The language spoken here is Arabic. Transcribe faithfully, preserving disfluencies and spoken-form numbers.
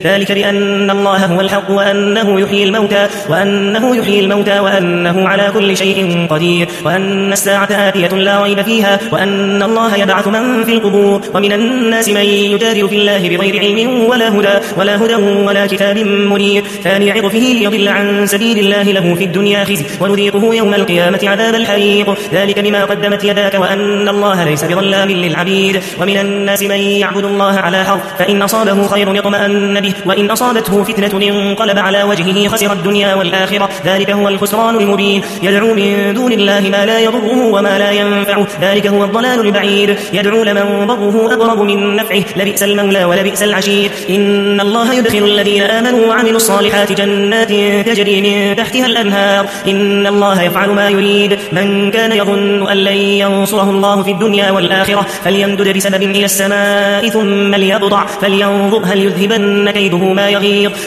ذلك بأن الله هو الحق وأنه يحيي الموتى وأنه يحيي الموتى وأنه على كل شيء قدير وأن الساعة آتية لا ريب فيها وأن الله يبعث من في القبور ومن الناس من يجادل في الله بغير علم ولا هدى ولا هدى ولا كتاب منير ثاني عطفه ليضل عن سبيل الله له في الدنيا خزي ونذيقه يوم القيامة عذاب الحريق ذلك بما قدمت يداك وأن الله ليس بظلام للعبيد ومن الناس من يعبد الله على حرف فإن أصابه خير اطمأن به وإن أصابته فتنة انقلب على وجهه خسر الدنيا والآخرة ذلك هو الخسران المبين يدعو من دون الله ما لا يضره وما لا ينفعه ذلك هو الضلال البعيد يدعو لمن ضره أقرب من نفعه لبئس المولى ولبئس العشير إن الله يدخل الذين آمنوا وعملوا الصالحات جنات تجري من تحتها الأنهار إن الله يفعل ما يريد من كان يظن أن لن ينصره الله في الدنيا والآخرة فليمدد بسبب إلى السماء ثم ليقطع فلينظر هل يذهبن كيده ما يغيظ